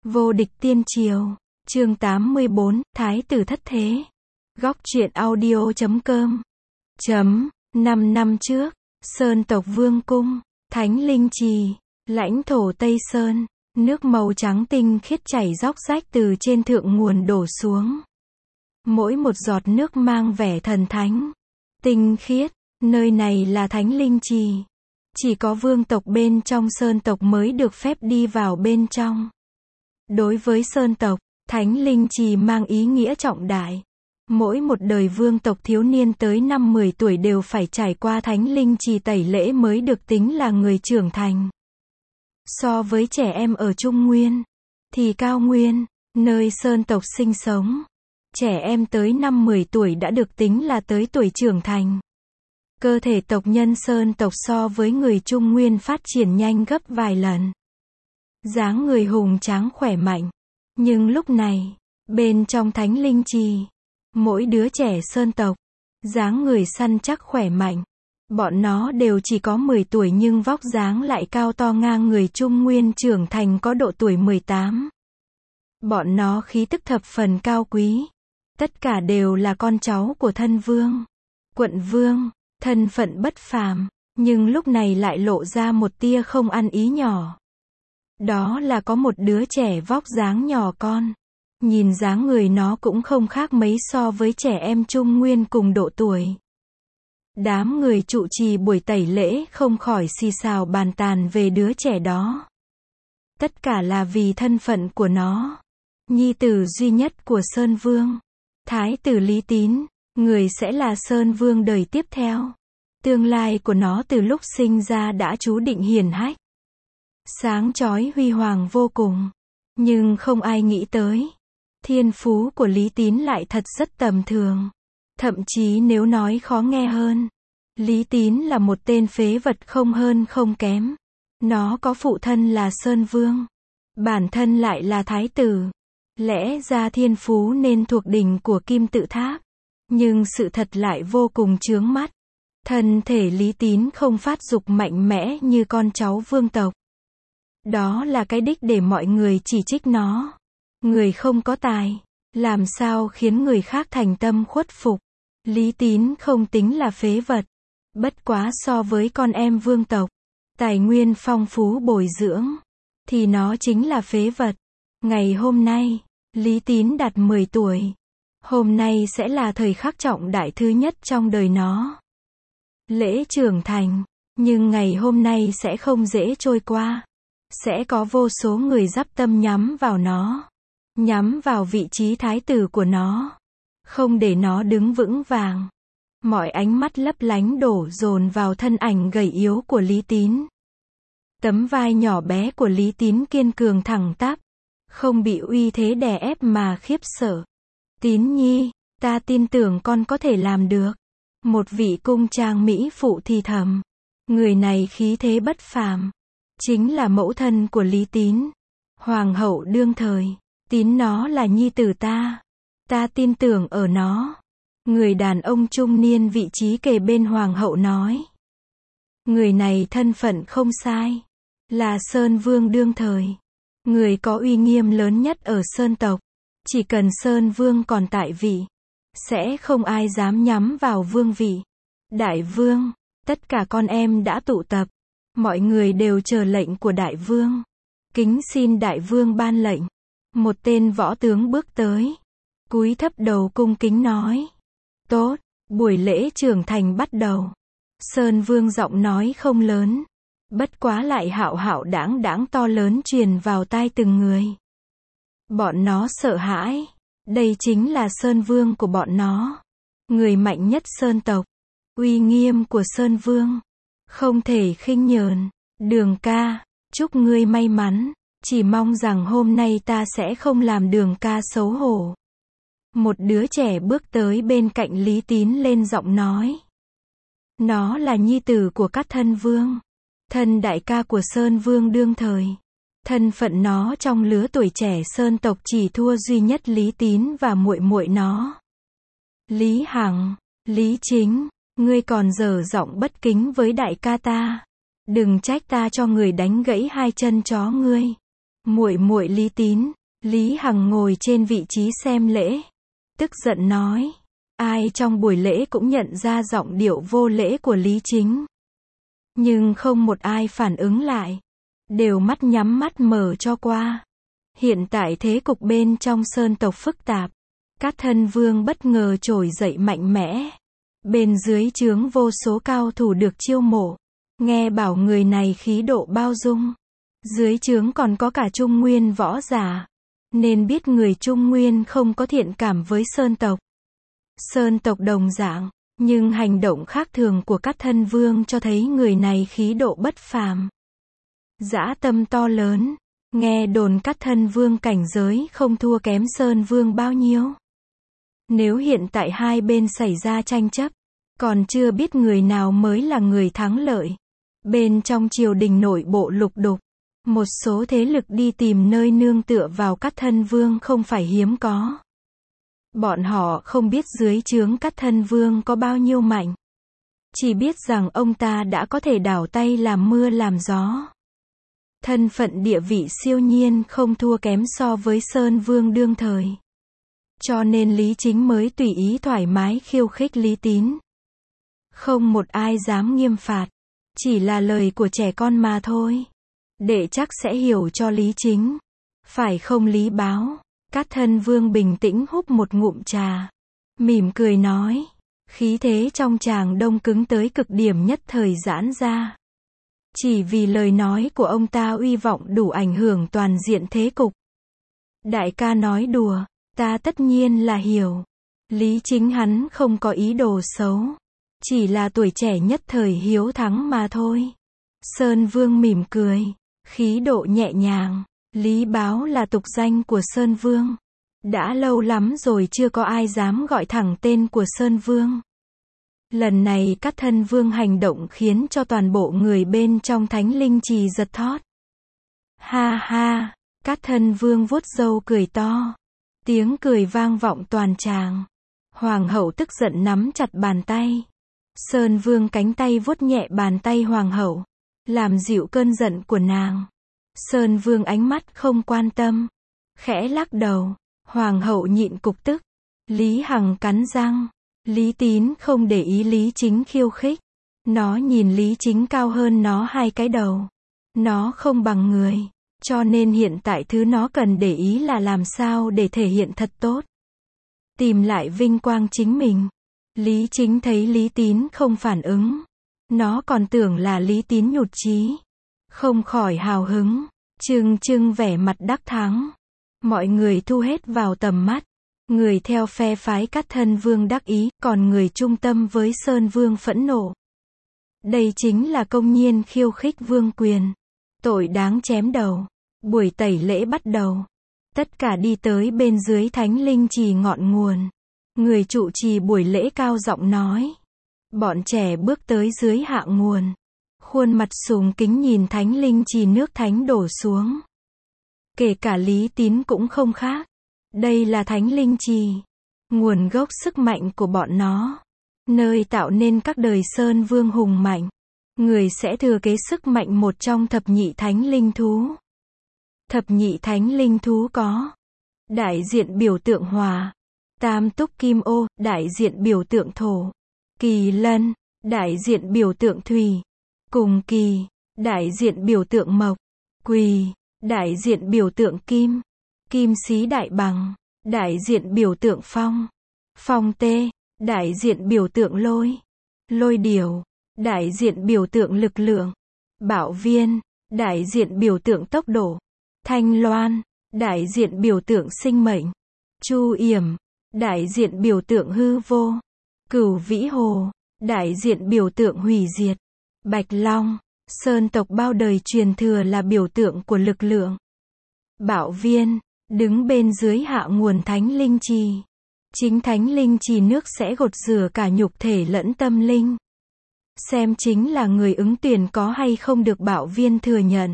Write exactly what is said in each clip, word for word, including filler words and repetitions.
Vô địch tiên triều, chương tám mươi bốn, Thái tử thất thế. Góc truyện audio chấm com. Chấm, năm năm trước, Sơn tộc Vương cung, Thánh Linh Trì, lãnh thổ Tây Sơn, nước màu trắng tinh khiết chảy róc rách từ trên thượng nguồn đổ xuống. Mỗi một giọt nước mang vẻ thần thánh, tinh khiết, nơi này là Thánh Linh Trì. Chỉ có vương tộc bên trong Sơn tộc mới được phép đi vào bên trong. Đối với Sơn tộc, Thánh Linh Trì mang ý nghĩa trọng đại. Mỗi một đời vương tộc thiếu niên tới năm mười tuổi đều phải trải qua Thánh Linh Trì tẩy lễ mới được tính là người trưởng thành. So với trẻ em ở Trung Nguyên, thì Cao Nguyên, nơi Sơn tộc sinh sống, trẻ em tới năm mười tuổi đã được tính là tới tuổi trưởng thành. Cơ thể tộc nhân Sơn tộc so với người Trung Nguyên phát triển nhanh gấp vài lần. Dáng người hùng tráng khỏe mạnh. Nhưng lúc này, bên trong Thánh Linh Trì, mỗi đứa trẻ Sơn tộc, dáng người săn chắc khỏe mạnh. Bọn nó đều chỉ có mười tuổi nhưng vóc dáng lại cao to ngang người Trung Nguyên trưởng thành có độ tuổi mười tám. Bọn nó khí tức thập phần cao quý. Tất cả đều là con cháu của thân vương, quận vương, thân phận bất phàm, nhưng lúc này lại lộ ra một tia không ăn ý nhỏ. Đó là có một đứa trẻ vóc dáng nhỏ con. Nhìn dáng người nó cũng không khác mấy so với trẻ em Trung Nguyên cùng độ tuổi. Đám người trụ trì buổi tẩy lễ không khỏi xì xào bàn tàn về đứa trẻ đó. Tất cả là vì thân phận của nó. Nhi tử duy nhất của Sơn Vương, Thái tử Lý Tín, người sẽ là Sơn Vương đời tiếp theo. Tương lai của nó từ lúc sinh ra đã chú định hiển hách. Sáng chói huy hoàng vô cùng. Nhưng không ai nghĩ tới. Thiên phú của Lý Tín lại thật rất tầm thường. Thậm chí nếu nói khó nghe hơn, Lý Tín là một tên phế vật không hơn không kém. Nó có phụ thân là Sơn Vương, bản thân lại là Thái tử. Lẽ ra thiên phú nên thuộc đỉnh của Kim Tự Tháp. Nhưng sự thật lại vô cùng chướng mắt. Thân thể Lý Tín không phát dục mạnh mẽ như con cháu vương tộc. Đó là cái đích để mọi người chỉ trích nó. Người không có tài, làm sao khiến người khác thành tâm khuất phục. Lý Tín không tính là phế vật. Bất quá so với con em vương tộc, tài nguyên phong phú bồi dưỡng, thì nó chính là phế vật. Ngày hôm nay, Lý Tín đạt mười tuổi. Hôm nay sẽ là thời khắc trọng đại thứ nhất trong đời nó. Lễ trưởng thành, nhưng ngày hôm nay sẽ không dễ trôi qua. Sẽ có vô số người dắp tâm nhắm vào nó. Nhắm vào vị trí thái tử của nó. Không để nó đứng vững vàng. Mọi ánh mắt lấp lánh đổ dồn vào thân ảnh gầy yếu của Lý Tín. Tấm vai nhỏ bé của Lý Tín kiên cường thẳng tắp. Không bị uy thế đè ép mà khiếp sợ. Tín nhi, ta tin tưởng con có thể làm được. Một vị cung trang mỹ phụ thì thầm. Người này khí thế bất phàm. Chính là mẫu thân của Lý Tín. Hoàng hậu đương thời. Tín nó là nhi tử ta. Ta tin tưởng ở nó. Người đàn ông trung niên vị trí kề bên hoàng hậu nói. Người này thân phận không sai. Là Sơn Vương đương thời. Người có uy nghiêm lớn nhất ở Sơn tộc. Chỉ cần Sơn Vương còn tại vị, sẽ không ai dám nhắm vào vương vị. Đại vương, tất cả con em đã tụ tập. Mọi người đều chờ lệnh của đại vương. Kính xin đại vương ban lệnh. Một tên võ tướng bước tới. Cúi thấp đầu cung kính nói. Tốt, buổi lễ trưởng thành bắt đầu. Sơn Vương giọng nói không lớn. Bất quá lại hạo hạo đãng đãng to lớn truyền vào tai từng người. Bọn nó sợ hãi. Đây chính là Sơn Vương của bọn nó. Người mạnh nhất Sơn tộc. Uy nghiêm của Sơn Vương. Không thể khinh nhờn. Đường ca, chúc ngươi may mắn. Chỉ mong rằng hôm nay ta sẽ không làm đường ca xấu hổ. Một đứa trẻ bước tới bên cạnh Lý Tín lên giọng nói. Nó là nhi tử của các thân vương. Thân đại ca của Sơn Vương đương thời. Thân phận nó trong lứa tuổi trẻ Sơn tộc chỉ thua duy nhất Lý Tín và muội muội nó. Lý Hằng, Lý Chính, ngươi còn dở giọng bất kính với đại ca ta. Đừng trách ta cho người đánh gãy hai chân chó ngươi. Muội muội Lý Tín, Lý Hằng ngồi trên vị trí xem lễ, tức giận nói. Ai trong buổi lễ cũng nhận ra giọng điệu vô lễ của Lý Chính. Nhưng không một ai phản ứng lại. Đều mắt nhắm mắt mở cho qua. Hiện tại thế cục bên trong sơn tộc phức tạp. Cát Thân Vương bất ngờ trỗi dậy mạnh mẽ. Bên dưới trướng vô số cao thủ được chiêu mộ. Nghe bảo người này khí độ bao dung. Dưới trướng còn có cả Trung Nguyên võ giả. Nên biết người Trung Nguyên không có thiện cảm với sơn tộc. Sơn tộc đồng dạng, nhưng hành động khác thường của Cát Thân Vương cho thấy người này khí độ bất phàm. Dã tâm to lớn, nghe đồn Cát Thân Vương cảnh giới không thua kém Sơn Vương bao nhiêu. Nếu hiện tại hai bên xảy ra tranh chấp, còn chưa biết người nào mới là người thắng lợi. Bên trong triều đình nội bộ lục đục, một số thế lực đi tìm nơi nương tựa vào Cát Thân Vương không phải hiếm có. Bọn họ không biết dưới trướng Cát Thân Vương có bao nhiêu mạnh. Chỉ biết rằng ông ta đã có thể đảo tay làm mưa làm gió. Thân phận địa vị siêu nhiên không thua kém so với Sơn Vương đương thời. Cho nên Lý Chính mới tùy ý thoải mái khiêu khích Lý Tín. Không một ai dám nghiêm phạt. Chỉ là lời của trẻ con mà thôi. Đệ chắc sẽ hiểu cho Lý Chính. Phải không Lý Báo? Cát Thân Vương bình tĩnh húp một ngụm trà. Mỉm cười nói. Khí thế trong tràng đông cứng tới cực điểm nhất thời giãn ra. Chỉ vì lời nói của ông ta uy vọng đủ ảnh hưởng toàn diện thế cục. Đại ca nói đùa, ta tất nhiên là hiểu. Lý Chính hắn không có ý đồ xấu. Chỉ là tuổi trẻ nhất thời hiếu thắng mà thôi. Sơn Vương mỉm cười. Khí độ nhẹ nhàng. Lý Báo là tục danh của Sơn Vương. Đã lâu lắm rồi chưa có ai dám gọi thẳng tên của Sơn Vương. Lần này Cát Thân Vương hành động khiến cho toàn bộ người bên trong Thánh Linh Trì giật thót. Ha ha, Cát Thân Vương vuốt râu cười to. Tiếng cười vang vọng toàn tràng. Hoàng hậu tức giận nắm chặt bàn tay. Sơn Vương cánh tay vuốt nhẹ bàn tay hoàng hậu, làm dịu cơn giận của nàng. Sơn Vương ánh mắt không quan tâm, khẽ lắc đầu. Hoàng hậu nhịn cục tức. Lý Hằng cắn răng. Lý Tín không để ý Lý Chính khiêu khích. Nó nhìn Lý Chính cao hơn nó hai cái đầu. Nó không bằng người. Cho nên hiện tại thứ nó cần để ý là làm sao để thể hiện thật tốt. Tìm lại vinh quang chính mình. Lý Chính thấy Lý Tín không phản ứng. Nó còn tưởng là Lý Tín nhụt chí. Không khỏi hào hứng. Trưng trưng vẻ mặt đắc thắng. Mọi người thu hết vào tầm mắt. Người theo phe phái Cát Thân Vương đắc ý, còn người trung tâm với Sơn Vương phẫn nộ. Đây chính là công nhiên khiêu khích vương quyền. Tội đáng chém đầu. Buổi tẩy lễ bắt đầu. Tất cả đi tới bên dưới Thánh Linh Trì ngọn nguồn. Người trụ trì buổi lễ cao giọng nói. Bọn trẻ bước tới dưới hạ nguồn. Khuôn mặt sùng kính nhìn Thánh Linh Trì nước thánh đổ xuống. Kể cả Lý Tín cũng không khác. Đây là Thánh Linh Trì. Nguồn gốc sức mạnh của bọn nó. Nơi tạo nên các đời Sơn Vương hùng mạnh. Người sẽ thừa kế sức mạnh một trong thập nhị Thánh Linh Thú. Thập nhị Thánh Linh Thú có. Đại diện biểu tượng hỏa. Tam túc kim ô, đại diện biểu tượng thổ. Kỳ lân, đại diện biểu tượng thủy. Cùng kỳ, đại diện biểu tượng mộc. Quỳ, đại diện biểu tượng kim. Kim xí đại bằng, đại diện biểu tượng phong. Phong tê, đại diện biểu tượng lôi. Lôi điểu, đại diện biểu tượng lực lượng. Bảo viên, đại diện biểu tượng tốc độ. Thanh loan, đại diện biểu tượng sinh mệnh. Chu yểm, đại diện biểu tượng hư vô. Cửu vĩ hồ, đại diện biểu tượng hủy diệt. Bạch long, sơn tộc bao đời truyền thừa là biểu tượng của lực lượng. Bảo viên, đứng bên dưới hạ nguồn Thánh Linh Trì. Chính Thánh Linh Trì nước sẽ gột rửa cả nhục thể lẫn tâm linh. Xem chính là người ứng tuyển có hay không được Bảo Viên thừa nhận.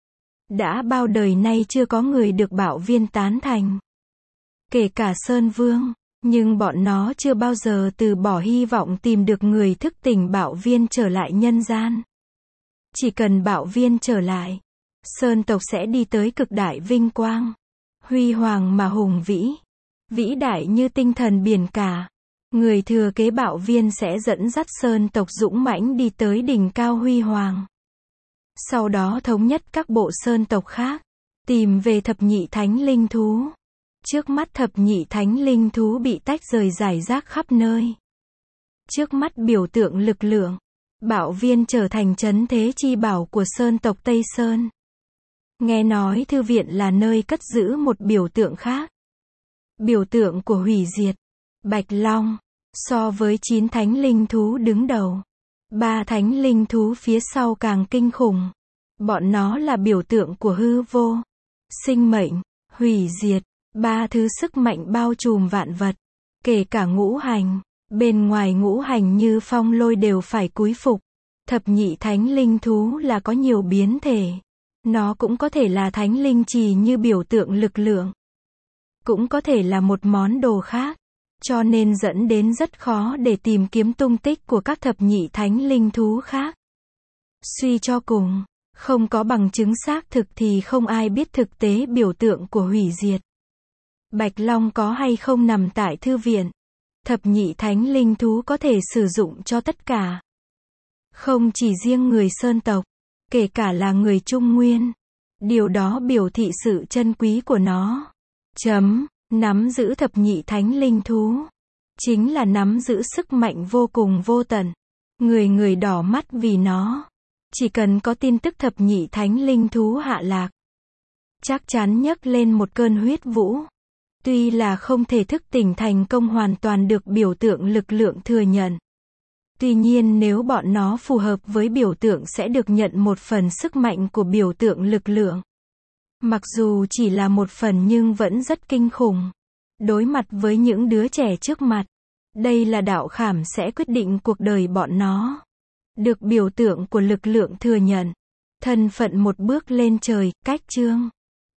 Đã bao đời nay chưa có người được Bảo Viên tán thành. Kể cả Sơn Vương, nhưng bọn nó chưa bao giờ từ bỏ hy vọng tìm được người thức tỉnh Bảo Viên trở lại nhân gian. Chỉ cần Bảo Viên trở lại, Sơn tộc sẽ đi tới cực đại vinh quang. Huy hoàng mà hùng vĩ. Vĩ đại như tinh thần biển cả. Người thừa kế Bạo Viên sẽ dẫn dắt sơn tộc dũng mãnh đi tới đỉnh cao huy hoàng. Sau đó thống nhất các bộ sơn tộc khác. Tìm về thập nhị thánh linh thú. Trước mắt thập nhị thánh linh thú bị tách rời rải rác khắp nơi. Trước mắt biểu tượng lực lượng. Bạo Viên trở thành trấn thế chi bảo của sơn tộc Tây Sơn. Nghe nói thư viện là nơi cất giữ một biểu tượng khác. Biểu tượng của hủy diệt. Bạch Long. So với chín thánh linh thú đứng đầu, ba thánh linh thú phía sau càng kinh khủng. Bọn nó là biểu tượng của hư vô, sinh mệnh, hủy diệt, ba thứ sức mạnh bao trùm vạn vật, kể cả ngũ hành. Bên ngoài ngũ hành như phong lôi đều phải cúi phục. Thập nhị thánh linh thú là có nhiều biến thể. Nó cũng có thể là thánh linh trì như biểu tượng lực lượng. Cũng có thể là một món đồ khác. Cho nên dẫn đến rất khó để tìm kiếm tung tích của các thập nhị thánh linh thú khác. Suy cho cùng, không có bằng chứng xác thực thì không ai biết thực tế biểu tượng của hủy diệt. Bạch Long có hay không nằm tại thư viện. Thập nhị thánh linh thú có thể sử dụng cho tất cả. Không chỉ riêng người sơn tộc, kể cả là người Trung Nguyên. Điều đó biểu thị sự chân quý của nó. Chấm. Nắm giữ thập nhị thánh linh thú. Chính là nắm giữ sức mạnh vô cùng vô tận. Người người đỏ mắt vì nó. Chỉ cần có tin tức thập nhị thánh linh thú hạ lạc, chắc chắn nhấc lên một cơn huyết vũ. Tuy là không thể thức tỉnh thành công hoàn toàn được biểu tượng lực lượng thừa nhận. Tuy nhiên nếu bọn nó phù hợp với biểu tượng sẽ được nhận một phần sức mạnh của biểu tượng lực lượng. Mặc dù chỉ là một phần nhưng vẫn rất kinh khủng. Đối mặt với những đứa trẻ trước mặt, đây là đạo khảm sẽ quyết định cuộc đời bọn nó. Được biểu tượng của lực lượng thừa nhận. Thân phận một bước lên trời, cách chương.